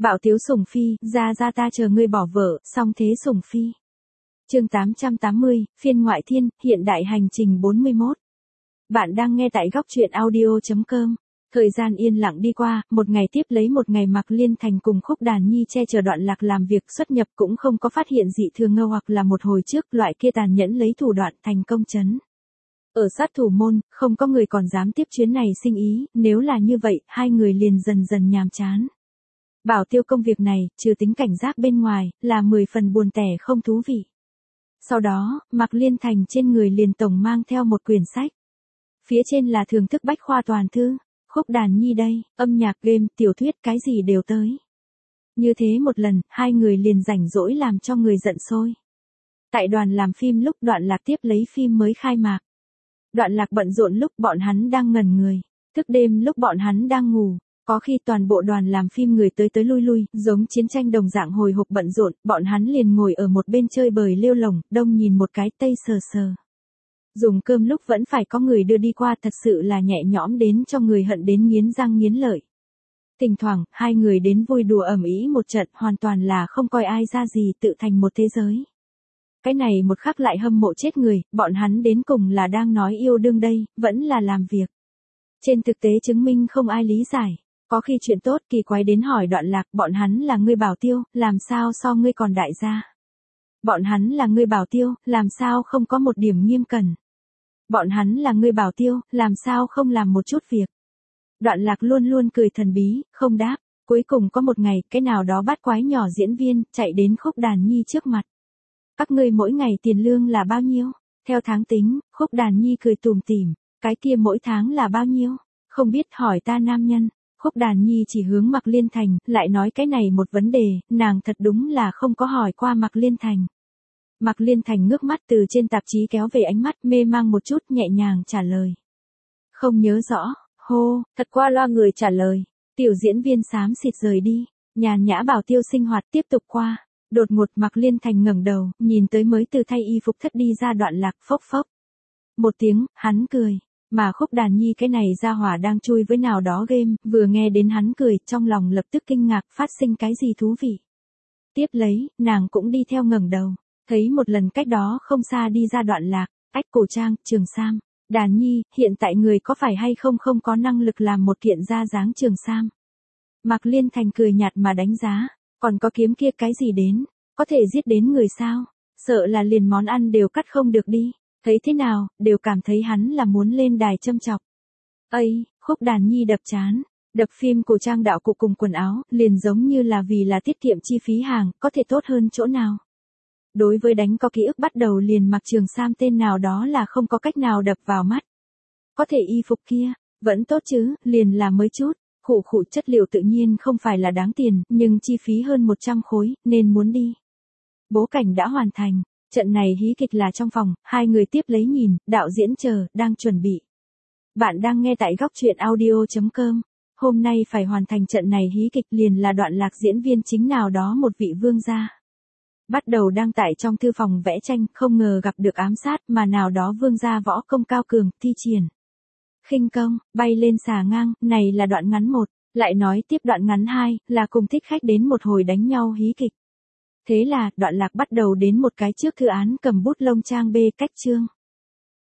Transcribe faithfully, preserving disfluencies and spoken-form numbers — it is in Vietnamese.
Bảo Tiếu sủng phi, ra ra ta chờ ngươi bỏ vợ, song thế sủng phi. Chương tám trăm tám mươi, phiên ngoại thiên, hiện đại hành trình bốn mươi mốt. Bạn đang nghe tại góc truyện audio chấm com. Thời gian yên lặng đi qua, một ngày tiếp lấy một ngày Mạc Liên Thành cùng Khúc Đàn Nhi che chở Đoạn Lạc làm việc xuất nhập cũng không có phát hiện dị thường ngờ hoặc là một hồi trước loại kia tàn nhẫn lấy thủ đoạn thành công chấn. Ở sát thủ môn, không có người còn dám tiếp chuyến này sinh ý, nếu là như vậy, hai người liền dần dần nhàm chán. Bảo Tiêu công việc này, trừ tính cảnh giác bên ngoài, là mười phần buồn tẻ không thú vị. Sau đó, Mạc Liên Thành trên người liền tổng mang theo một quyển sách. Phía trên là thưởng thức bách khoa toàn thư, Khúc Đàn Nhi đây, âm nhạc, game, tiểu thuyết, cái gì đều tới. Như thế một lần, hai người liền rảnh rỗi làm cho người giận sôi. Tại đoàn làm phim lúc Đoạn Lạc tiếp lấy phim mới khai mạc. Đoạn Lạc bận rộn lúc bọn hắn đang ngẩn người, thức đêm lúc bọn hắn đang ngủ. Có khi toàn bộ đoàn làm phim người tới tới lui lui, giống chiến tranh đồng dạng hồi hộp bận rộn, bọn hắn liền ngồi ở một bên chơi bời lêu lổng, đông nhìn một cái tây sờ sờ. Dùng cơm lúc vẫn phải có người đưa đi qua, thật sự là nhẹ nhõm đến cho người hận đến nghiến răng nghiến lợi. Thỉnh thoảng, hai người đến vui đùa ầm ĩ một trận, hoàn toàn là không coi ai ra gì, tự thành một thế giới. Cái này một khắc lại hâm mộ chết người, bọn hắn đến cùng là đang nói yêu đương đây, vẫn là làm việc. Trên thực tế chứng minh không ai lý giải. Có khi chuyện tốt kỳ quái đến hỏi Đoạn Lạc, bọn hắn là ngươi Bảo Tiêu, làm sao so ngươi còn đại gia. Bọn hắn là ngươi Bảo Tiêu, làm sao không có một điểm nghiêm cẩn. Bọn hắn là ngươi Bảo Tiêu, làm sao không làm một chút việc. Đoạn Lạc luôn luôn cười thần bí, không đáp. Cuối cùng có một ngày, cái nào đó bát quái nhỏ diễn viên, chạy đến Khúc Đàn Nhi trước mặt. Các ngươi mỗi ngày tiền lương là bao nhiêu? Theo tháng tính, Khúc Đàn Nhi cười tủm tỉm, cái kia mỗi tháng là bao nhiêu? Không biết, hỏi ta nam nhân. Khúc Đàn Nhi chỉ hướng Mạc Liên Thành, lại nói cái này một vấn đề, nàng thật đúng là không có hỏi qua Mạc Liên Thành. Mạc Liên Thành ngước mắt từ trên tạp chí kéo về ánh mắt mê mang một chút, nhẹ nhàng trả lời. Không nhớ rõ, hô, thật qua loa người trả lời. Tiểu diễn viên xám xịt rời đi, nhàn nhã Bảo Tiêu sinh hoạt tiếp tục qua. Đột ngột Mạc Liên Thành ngẩng đầu, nhìn tới mới từ thay y phục thất đi ra Đoạn Lạc, phốc phốc. Một tiếng, hắn cười. Mà Khúc Đàn Nhi cái này ra hỏa đang chui với nào đó game, vừa nghe đến hắn cười, trong lòng lập tức kinh ngạc, phát sinh cái gì thú vị. Tiếp lấy, nàng cũng đi theo ngẩng đầu, thấy một lần cách đó không xa đi ra Đoạn Lạc, ách cổ trang, trường sam. Đàn Nhi, hiện tại người có phải hay không không có năng lực làm một kiện ra dáng trường sam. Mạc Liên Thành cười nhạt mà đánh giá, còn có kiếm kia cái gì đến, có thể giết đến người sao, sợ là liền món ăn đều cắt không được đi. Thấy thế nào, đều cảm thấy hắn là muốn lên đài châm chọc. Ây, Khúc Đàn Nhi đập chán, đập phim cổ trang đạo cụ cùng quần áo, liền giống như là vì là tiết kiệm chi phí hàng, có thể tốt hơn chỗ nào. Đối với đánh có ký ức bắt đầu liền mặc trường sam tên nào đó là không có cách nào đập vào mắt. Có thể y phục kia, vẫn tốt chứ, liền là mới chút, khủ khủ chất liệu tự nhiên không phải là đáng tiền, nhưng chi phí hơn một trăm khối, nên muốn đi. Bố cảnh đã hoàn thành. Trận này hí kịch là trong phòng, hai người tiếp lấy nhìn, đạo diễn chờ, đang chuẩn bị. Bạn đang nghe tại góc truyện audio chấm com. Hôm nay phải hoàn thành trận này hí kịch liền là Đoạn Lạc diễn viên chính nào đó một vị vương gia. Bắt đầu đang tại trong thư phòng vẽ tranh, không ngờ gặp được ám sát mà nào đó vương gia võ công cao cường, thi triển. Khinh công, bay lên xà ngang, này là đoạn ngắn một, lại nói tiếp đoạn ngắn hai, là cùng thích khách đến một hồi đánh nhau hí kịch. Thế là, Đoạn Lạc bắt đầu đến một cái trước thư án cầm bút lông trang bê cách chương.